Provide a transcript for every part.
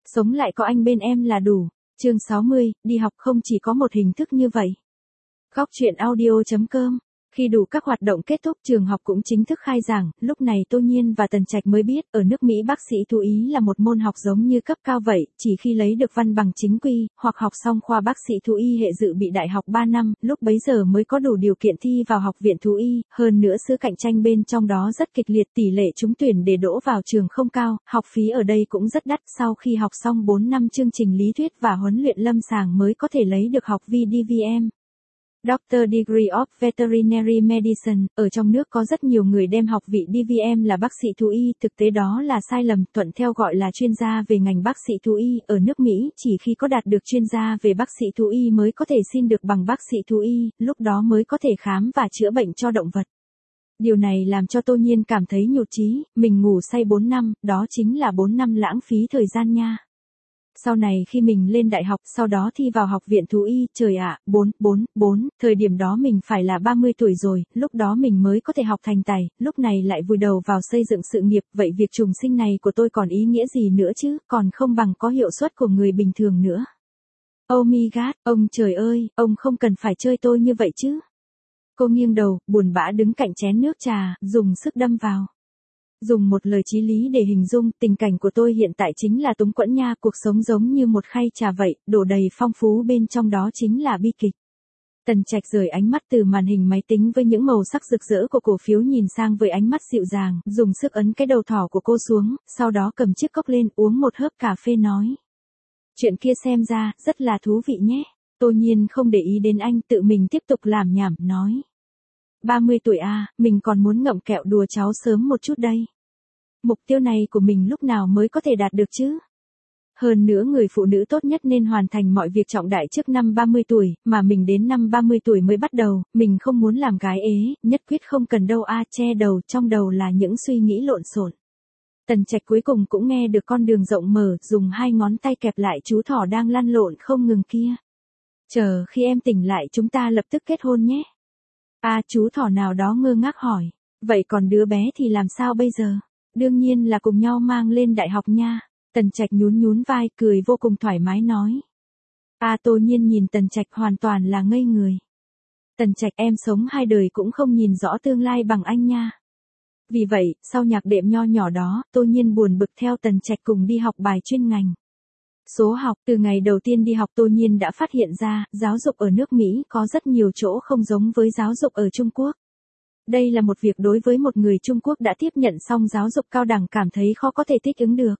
Sống lại có anh bên em là đủ. Chương 60, đi học không chỉ có một hình thức như vậy. Góc truyện audio.com. Khi đủ các hoạt động kết thúc, trường học cũng chính thức khai giảng, lúc này Tô Nhiên và Tần Trạch mới biết, ở nước Mỹ bác sĩ thú y là một môn học giống như cấp cao vậy, chỉ khi lấy được văn bằng chính quy, hoặc học xong khoa bác sĩ thú y hệ dự bị đại học 3 năm, lúc bấy giờ mới có đủ điều kiện thi vào học viện thú y, hơn nữa sự cạnh tranh bên trong đó rất kịch liệt, tỷ lệ trúng tuyển để đỗ vào trường không cao, học phí ở đây cũng rất đắt, sau khi học xong 4 năm chương trình lý thuyết và huấn luyện lâm sàng mới có thể lấy được học vị DVM. Doctor Degree of Veterinary Medicine, ở trong nước có rất nhiều người đem học vị DVM là bác sĩ thú y, thực tế đó là sai lầm, thuận theo gọi là chuyên gia về ngành bác sĩ thú y, ở nước Mỹ, chỉ khi có đạt được chuyên gia về bác sĩ thú y mới có thể xin được bằng bác sĩ thú y, lúc đó mới có thể khám và chữa bệnh cho động vật. Điều này làm cho Tô Nhiên cảm thấy nhụt chí, mình ngủ say 4 năm, đó chính là 4 năm lãng phí thời gian nha. Sau này khi mình lên đại học, sau đó thi vào học viện thú y, trời ạ, 4, thời điểm đó mình phải là 30 tuổi rồi, lúc đó mình mới có thể học thành tài, lúc này lại vùi đầu vào xây dựng sự nghiệp, vậy việc trùng sinh này của tôi còn ý nghĩa gì nữa chứ, còn không bằng có hiệu suất của người bình thường nữa. Oh my god, ông trời ơi, ông không cần phải chơi tôi như vậy chứ. Cô nghiêng đầu, buồn bã đứng cạnh chén nước trà, dùng sức đâm vào. Dùng một lời chí lý để hình dung, tình cảnh của tôi hiện tại chính là túng quẫn nha, cuộc sống giống như một khay trà vậy, đổ đầy phong phú bên trong đó chính là bi kịch. Tần Trạch rời ánh mắt từ màn hình máy tính với những màu sắc rực rỡ của cổ phiếu nhìn sang với ánh mắt dịu dàng, dùng sức ấn cái đầu thỏ của cô xuống, sau đó cầm chiếc cốc lên uống một hớp cà phê nói. Chuyện kia xem ra, rất là thú vị nhé. Tô Nhiên không để ý đến anh, tự mình tiếp tục làm nhảm, nói. 30 tuổi à, mình còn muốn ngậm kẹo đùa cháu sớm một chút đây. Mục tiêu này của mình lúc nào mới có thể đạt được chứ? Hơn nữa người phụ nữ tốt nhất nên hoàn thành mọi việc trọng đại trước năm 30 tuổi, mà mình đến năm 30 tuổi mới bắt đầu, mình không muốn làm gái ế, nhất quyết không cần đâu a, che đầu, trong đầu là những suy nghĩ lộn xộn. Tần Trạch cuối cùng cũng nghe được con đường rộng mở, dùng 2 ngón tay kẹp lại chú thỏ đang lăn lộn không ngừng kia. Chờ khi em tỉnh lại chúng ta lập tức kết hôn nhé. Chú thỏ nào đó ngơ ngác hỏi, vậy còn đứa bé thì làm sao bây giờ? Đương nhiên là cùng nhau mang lên đại học nha. Tần Trạch nhún vai, cười vô cùng thoải mái nói. Tô Nhiên nhìn Tần Trạch hoàn toàn là ngây người. Tần Trạch, em sống 2 đời cũng không nhìn rõ tương lai bằng anh nha. Vì vậy, sau nhạc đệm nho nhỏ đó, Tô Nhiên buồn bực theo Tần Trạch cùng đi học bài chuyên ngành. Số học, từ ngày đầu tiên đi học Tô Nhiên đã phát hiện ra, giáo dục ở nước Mỹ có rất nhiều chỗ không giống với giáo dục ở Trung Quốc. Đây là một việc đối với một người Trung Quốc đã tiếp nhận xong giáo dục cao đẳng cảm thấy khó có thể thích ứng được.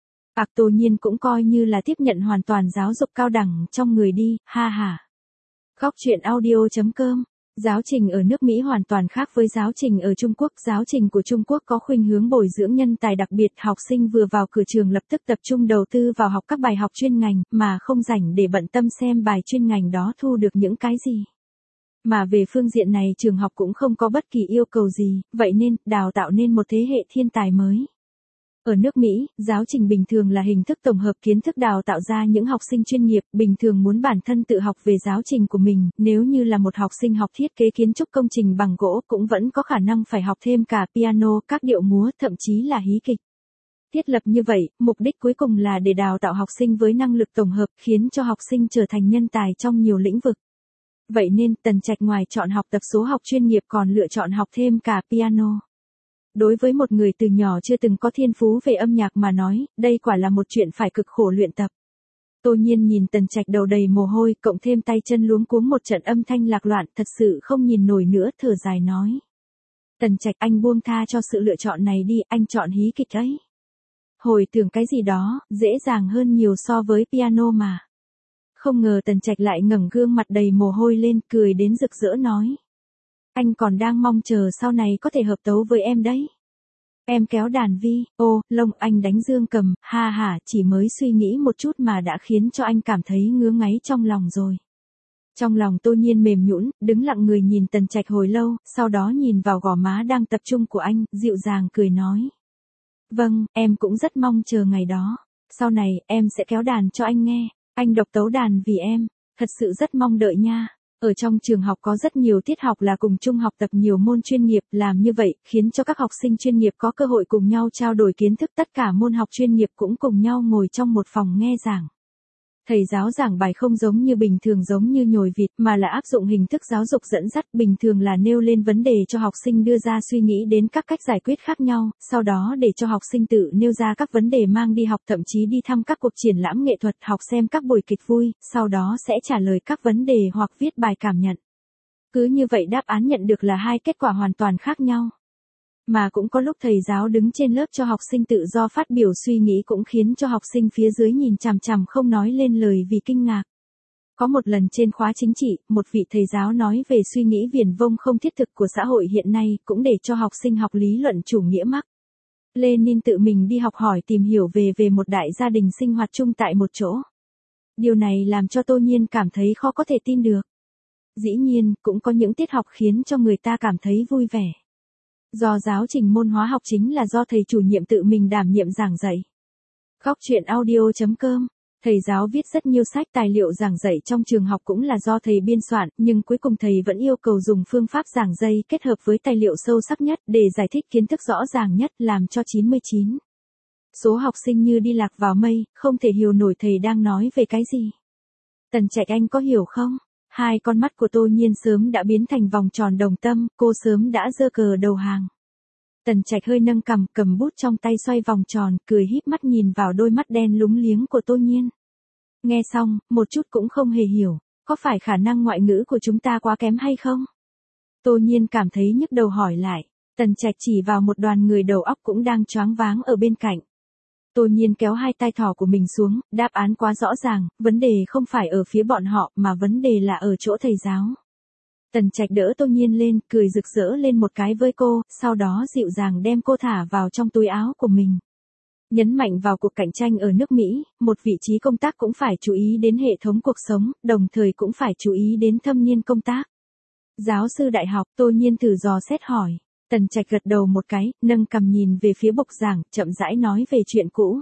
Tô Nhiên cũng coi như là tiếp nhận hoàn toàn giáo dục cao đẳng trong người đi, ha ha. Góc truyện audio.com. Giáo trình ở nước Mỹ hoàn toàn khác với giáo trình ở Trung Quốc. Giáo trình của Trung Quốc có khuynh hướng bồi dưỡng nhân tài đặc biệt, học sinh vừa vào cửa trường lập tức tập trung đầu tư vào học các bài học chuyên ngành, mà không rảnh để bận tâm xem bài chuyên ngành đó thu được những cái gì. Mà về phương diện này trường học cũng không có bất kỳ yêu cầu gì, vậy nên, đào tạo nên một thế hệ thiên tài mới. Ở nước Mỹ, giáo trình bình thường là hình thức tổng hợp kiến thức đào tạo ra những học sinh chuyên nghiệp, bình thường muốn bản thân tự học về giáo trình của mình, nếu như là một học sinh học thiết kế kiến trúc công trình bằng gỗ cũng vẫn có khả năng phải học thêm cả piano, các điệu múa, thậm chí là hí kịch. Thiết lập như vậy, mục đích cuối cùng là để đào tạo học sinh với năng lực tổng hợp, khiến cho học sinh trở thành nhân tài trong nhiều lĩnh vực. Vậy nên, Tần Trạch ngoài chọn học tập số học chuyên nghiệp còn lựa chọn học thêm cả piano. Đối với một người từ nhỏ chưa từng có thiên phú về âm nhạc mà nói, đây quả là một chuyện phải cực khổ luyện tập. Tô Nhiên nhìn Tần Trạch đầu đầy mồ hôi, cộng thêm tay chân luống cuống một trận âm thanh lạc loạn, thật sự không nhìn nổi nữa, thở dài nói. Tần Trạch, anh buông tha cho sự lựa chọn này đi, anh chọn hí kịch ấy. Hồi tưởng cái gì đó, dễ dàng hơn nhiều so với piano mà. Không ngờ Tần Trạch lại ngẩng gương mặt đầy mồ hôi lên, cười đến rực rỡ nói. Anh còn đang mong chờ sau này có thể hợp tấu với em đấy. Em kéo đàn vi, lông anh đánh dương cầm, ha ha, chỉ mới suy nghĩ một chút mà đã khiến cho anh cảm thấy ngứa ngáy trong lòng rồi. Trong lòng Tô Nhiên mềm nhũn, đứng lặng người nhìn Tần Trạch hồi lâu, sau đó nhìn vào gò má đang tập trung của anh, dịu dàng cười nói. Vâng, em cũng rất mong chờ ngày đó. Sau này, em sẽ kéo đàn cho anh nghe. Anh độc tấu đàn vì em. Thật sự rất mong đợi nha. Ở trong trường học có rất nhiều tiết học là cùng chung học tập nhiều môn chuyên nghiệp, làm như vậy khiến cho các học sinh chuyên nghiệp có cơ hội cùng nhau trao đổi kiến thức, tất cả môn học chuyên nghiệp cũng cùng nhau ngồi trong một phòng nghe giảng. Thầy giáo giảng bài không giống như bình thường giống như nhồi vịt mà là áp dụng hình thức giáo dục dẫn dắt, bình thường là nêu lên vấn đề cho học sinh đưa ra suy nghĩ đến các cách giải quyết khác nhau, sau đó để cho học sinh tự nêu ra các vấn đề mang đi học, thậm chí đi thăm các cuộc triển lãm nghệ thuật, học xem các buổi kịch vui, sau đó sẽ trả lời các vấn đề hoặc viết bài cảm nhận. Cứ như vậy đáp án nhận được là hai kết quả hoàn toàn khác nhau. Mà cũng có lúc thầy giáo đứng trên lớp cho học sinh tự do phát biểu suy nghĩ cũng khiến cho học sinh phía dưới nhìn chằm chằm không nói lên lời vì kinh ngạc. Có một lần trên khóa chính trị, một vị thầy giáo nói về suy nghĩ viển vông không thiết thực của xã hội hiện nay, cũng để cho học sinh học lý luận chủ nghĩa Mác Lênin tự mình đi học hỏi tìm hiểu về một đại gia đình sinh hoạt chung tại một chỗ. Điều này làm cho Tô Nhiên cảm thấy khó có thể tin được. Dĩ nhiên, cũng có những tiết học khiến cho người ta cảm thấy vui vẻ. Do giáo trình môn hóa học chính là do thầy chủ nhiệm tự mình đảm nhiệm giảng dạy. Góc truyện audio.com. Thầy giáo viết rất nhiều sách tài liệu giảng dạy trong trường học cũng là do thầy biên soạn, nhưng cuối cùng thầy vẫn yêu cầu dùng phương pháp giảng dạy kết hợp với tài liệu sâu sắc nhất để giải thích kiến thức rõ ràng nhất, làm cho 99 số học sinh như đi lạc vào mây, không thể hiểu nổi thầy đang nói về cái gì. Tần Trạch, anh có hiểu không? Hai con mắt của Tô Nhiên sớm đã biến thành vòng tròn đồng tâm, cô sớm đã giơ cờ đầu hàng. Tần Trạch hơi nâng cằm, cầm bút trong tay xoay vòng tròn, cười híp mắt nhìn vào đôi mắt đen lúng liếng của Tô Nhiên. Nghe xong, một chút cũng không hề hiểu, có phải khả năng ngoại ngữ của chúng ta quá kém hay không? Tô Nhiên cảm thấy nhức đầu hỏi lại, Tần Trạch chỉ vào một đoàn người đầu óc cũng đang choáng váng ở bên cạnh. Tô Nhiên kéo hai tay thỏ của mình xuống, đáp án quá rõ ràng, vấn đề không phải ở phía bọn họ mà vấn đề là ở chỗ thầy giáo. Tần Trạch đỡ Tô Nhiên lên, cười rực rỡ lên một cái với cô, sau đó dịu dàng đem cô thả vào trong túi áo của mình. Nhấn mạnh vào cuộc cạnh tranh ở nước Mỹ, một vị trí công tác cũng phải chú ý đến hệ thống cuộc sống, đồng thời cũng phải chú ý đến thâm niên công tác. Giáo sư đại học, Tô Nhiên thử dò xét hỏi. Tần Trạch gật đầu một cái, nâng cằm nhìn về phía bục giảng, chậm rãi nói về chuyện cũ.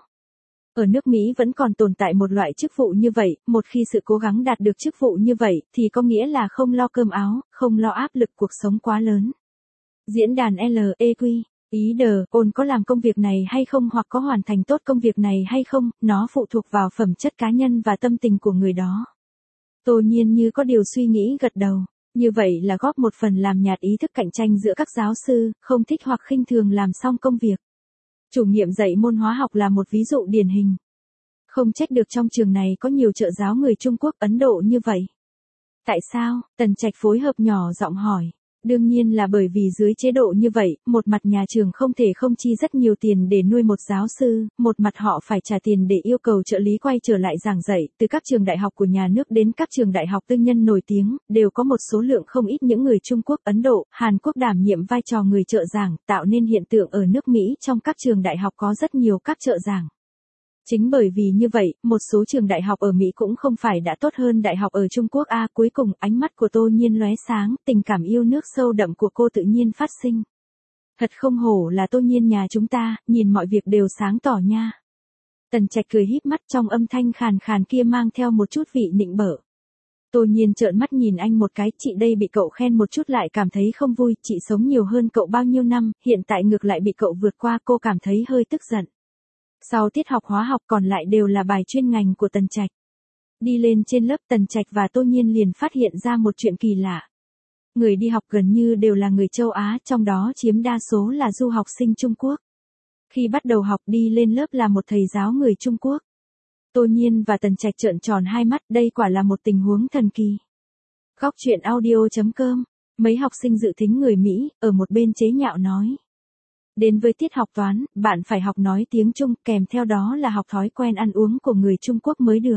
Ở nước Mỹ vẫn còn tồn tại một loại chức vụ như vậy, một khi sự cố gắng đạt được chức vụ như vậy, thì có nghĩa là không lo cơm áo, không lo áp lực cuộc sống quá lớn. Diễn đàn LEQ, ý đờ, ôn có làm công việc này hay không hoặc có hoàn thành tốt công việc này hay không, nó phụ thuộc vào phẩm chất cá nhân và tâm tình của người đó. Tô Nhiên như có điều suy nghĩ gật đầu. Như vậy là góp một phần làm nhạt ý thức cạnh tranh giữa các giáo sư, không thích hoặc khinh thường làm xong công việc. Chủ nhiệm dạy môn hóa học là một ví dụ điển hình. Không trách được trong trường này có nhiều trợ giáo người Trung Quốc, Ấn Độ như vậy. Tại sao? Tần Trạch phối hợp nhỏ giọng hỏi. Đương nhiên là bởi vì dưới chế độ như vậy, một mặt nhà trường không thể không chi rất nhiều tiền để nuôi một giáo sư, một mặt họ phải trả tiền để yêu cầu trợ lý quay trở lại giảng dạy, từ các trường đại học của nhà nước đến các trường đại học tư nhân nổi tiếng, đều có một số lượng không ít những người Trung Quốc, Ấn Độ, Hàn Quốc đảm nhiệm vai trò người trợ giảng, tạo nên hiện tượng ở nước Mỹ trong các trường đại học có rất nhiều các trợ giảng. Chính bởi vì như vậy, một số trường đại học ở Mỹ cũng không phải đã tốt hơn đại học ở Trung Quốc a. Cuối cùng, ánh mắt của Tô Nhiên lóe sáng, tình cảm yêu nước sâu đậm của cô tự nhiên phát sinh. Thật không hổ là Tô Nhiên nhà chúng ta, nhìn mọi việc đều sáng tỏ nha. Tần Trạch cười híp mắt, trong âm thanh khàn khàn kia mang theo một chút vị nịnh bợ. Tô Nhiên trợn mắt nhìn anh một cái, chị đây bị cậu khen một chút lại cảm thấy không vui, chị sống nhiều hơn cậu bao nhiêu năm, hiện tại ngược lại bị cậu vượt qua, cô cảm thấy hơi tức giận. Sau tiết học hóa học còn lại đều là bài chuyên ngành của Tần Trạch. Đi lên trên lớp, Tần Trạch và Tô Nhiên liền phát hiện ra một chuyện kỳ lạ. Người đi học gần như đều là người châu Á, trong đó chiếm đa số là du học sinh Trung Quốc. Khi bắt đầu học đi lên lớp là một thầy giáo người Trung Quốc. Tô Nhiên và Tần Trạch trợn tròn hai mắt, đây quả là một tình huống thần kỳ. Góc truyện audio.com, mấy học sinh dự thính người Mỹ, ở một bên chế nhạo nói. Đến với tiết học toán, bạn phải học nói tiếng Trung, kèm theo đó là học thói quen ăn uống của người Trung Quốc mới được.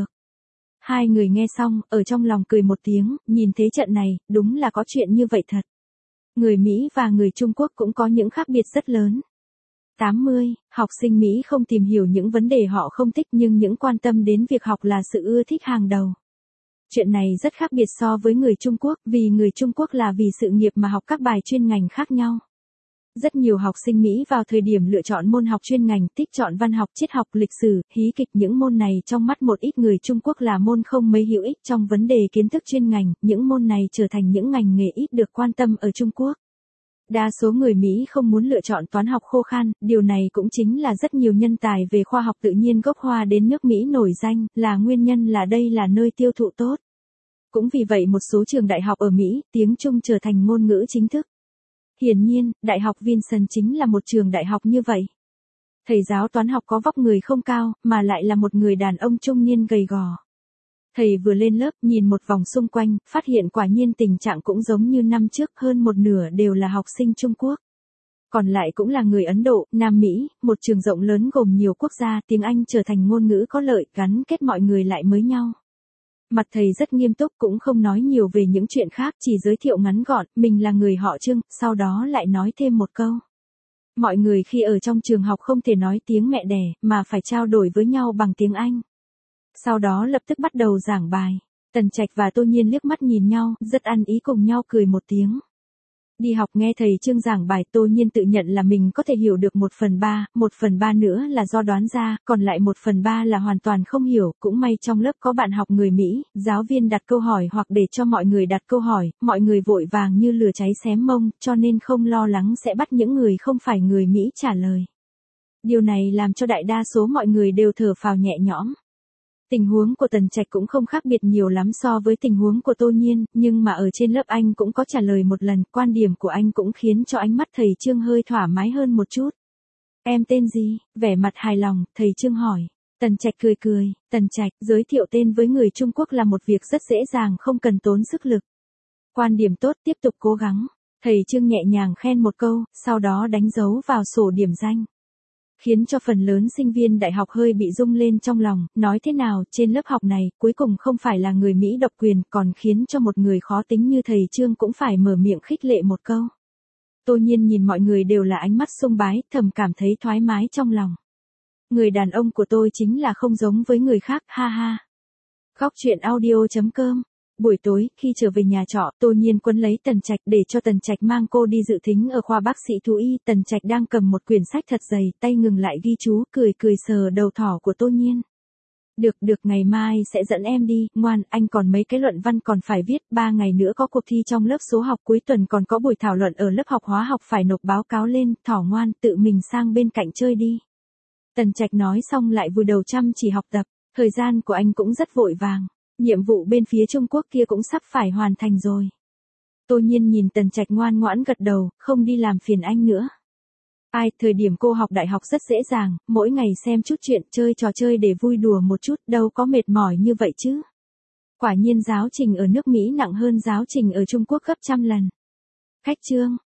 Hai người nghe xong, ở trong lòng cười một tiếng, nhìn thế trận này, đúng là có chuyện như vậy thật. Người Mỹ và người Trung Quốc cũng có những khác biệt rất lớn. 80. Học sinh Mỹ không tìm hiểu những vấn đề họ không thích nhưng những quan tâm đến việc học là sự ưa thích hàng đầu. Chuyện này rất khác biệt so với người Trung Quốc, vì người Trung Quốc là vì sự nghiệp mà học các bài chuyên ngành khác nhau. Rất nhiều học sinh Mỹ vào thời điểm lựa chọn môn học chuyên ngành thích chọn văn học, triết học, lịch sử, hí kịch. Những môn này trong mắt một ít người Trung Quốc là môn không mấy hữu ích trong vấn đề kiến thức chuyên ngành, những môn này trở thành những ngành nghề ít được quan tâm ở Trung Quốc. Đa số người Mỹ không muốn lựa chọn toán học khô khan, điều này cũng chính là rất nhiều nhân tài về khoa học tự nhiên gốc Hoa đến nước Mỹ nổi danh, là nguyên nhân là đây là nơi tiêu thụ tốt. Cũng vì vậy một số trường đại học ở Mỹ, tiếng Trung trở thành ngôn ngữ chính thức. Hiển nhiên, Đại học Vinson chính là một trường đại học như vậy. Thầy giáo toán học có vóc người không cao, mà lại là một người đàn ông trung niên gầy gò. Thầy vừa lên lớp, nhìn một vòng xung quanh, phát hiện quả nhiên tình trạng cũng giống như năm trước, hơn một nửa đều là học sinh Trung Quốc. Còn lại cũng là người Ấn Độ, Nam Mỹ, một trường rộng lớn gồm nhiều quốc gia, tiếng Anh trở thành ngôn ngữ có lợi, gắn kết mọi người lại với nhau. Mặt thầy rất nghiêm túc, cũng không nói nhiều về những chuyện khác, chỉ giới thiệu ngắn gọn, mình là người họ Trương, sau đó lại nói thêm một câu. Mọi người khi ở trong trường học không thể nói tiếng mẹ đẻ, mà phải trao đổi với nhau bằng tiếng Anh. Sau đó lập tức bắt đầu giảng bài. Tần Trạch và Tô Nhiên liếc mắt nhìn nhau, rất ăn ý cùng nhau cười một tiếng. Đi học nghe thầy Trương giảng bài, Tô Nhiên tự nhận là mình có thể hiểu được 1/3, 1/3 nữa là do đoán ra, còn lại 1/3 là hoàn toàn không hiểu. Cũng may trong lớp có bạn học người Mỹ, giáo viên đặt câu hỏi hoặc để cho mọi người đặt câu hỏi, mọi người vội vàng như lửa cháy xém mông, cho nên không lo lắng sẽ bắt những người không phải người Mỹ trả lời. Điều này làm cho đại đa số mọi người đều thở phào nhẹ nhõm. Tình huống của Tần Trạch cũng không khác biệt nhiều lắm so với tình huống của Tô Nhiên, nhưng mà ở trên lớp anh cũng có trả lời một lần, quan điểm của anh cũng khiến cho ánh mắt thầy Trương hơi thoải mái hơn một chút. Em tên gì? Vẻ mặt hài lòng, thầy Trương hỏi. Tần Trạch cười cười, Tần Trạch, giới thiệu tên với người Trung Quốc là một việc rất dễ dàng, không cần tốn sức lực. Quan điểm tốt, tiếp tục cố gắng. Thầy Trương nhẹ nhàng khen một câu, sau đó đánh dấu vào sổ điểm danh. Khiến cho phần lớn sinh viên đại học hơi bị rung lên trong lòng, nói thế nào, trên lớp học này, cuối cùng không phải là người Mỹ độc quyền, còn khiến cho một người khó tính như thầy Trương cũng phải mở miệng khích lệ một câu. Tô Nhiên nhìn mọi người đều là ánh mắt sùng bái, thầm cảm thấy thoải mái trong lòng. Người đàn ông của tôi chính là không giống với người khác, ha ha. Góc truyện audio.com. Buổi tối, khi trở về nhà trọ, Tô Nhiên quấn lấy Tần Trạch để cho Tần Trạch mang cô đi dự thính ở khoa bác sĩ thú y. Tần Trạch đang cầm một quyển sách thật dày, tay ngừng lại ghi chú, cười cười sờ đầu thỏ của Tô Nhiên. Được, ngày mai sẽ dẫn em đi, ngoan, anh còn mấy cái luận văn còn phải viết, 3 ngày nữa có cuộc thi trong lớp số học, cuối tuần còn có buổi thảo luận ở lớp học hóa học phải nộp báo cáo lên, thỏ ngoan, tự mình sang bên cạnh chơi đi. Tần Trạch nói xong lại vùi đầu chăm chỉ học tập, thời gian của anh cũng rất vội vàng. Nhiệm vụ bên phía Trung Quốc kia cũng sắp phải hoàn thành rồi. Tô Nhiên nhìn Tần Trạch ngoan ngoãn gật đầu, không đi làm phiền anh nữa. Thời điểm cô học đại học rất dễ dàng, mỗi ngày xem chút chuyện, chơi trò chơi để vui đùa một chút, đâu có mệt mỏi như vậy chứ. Quả nhiên giáo trình ở nước Mỹ nặng hơn giáo trình ở Trung Quốc gấp trăm lần. Khách chương.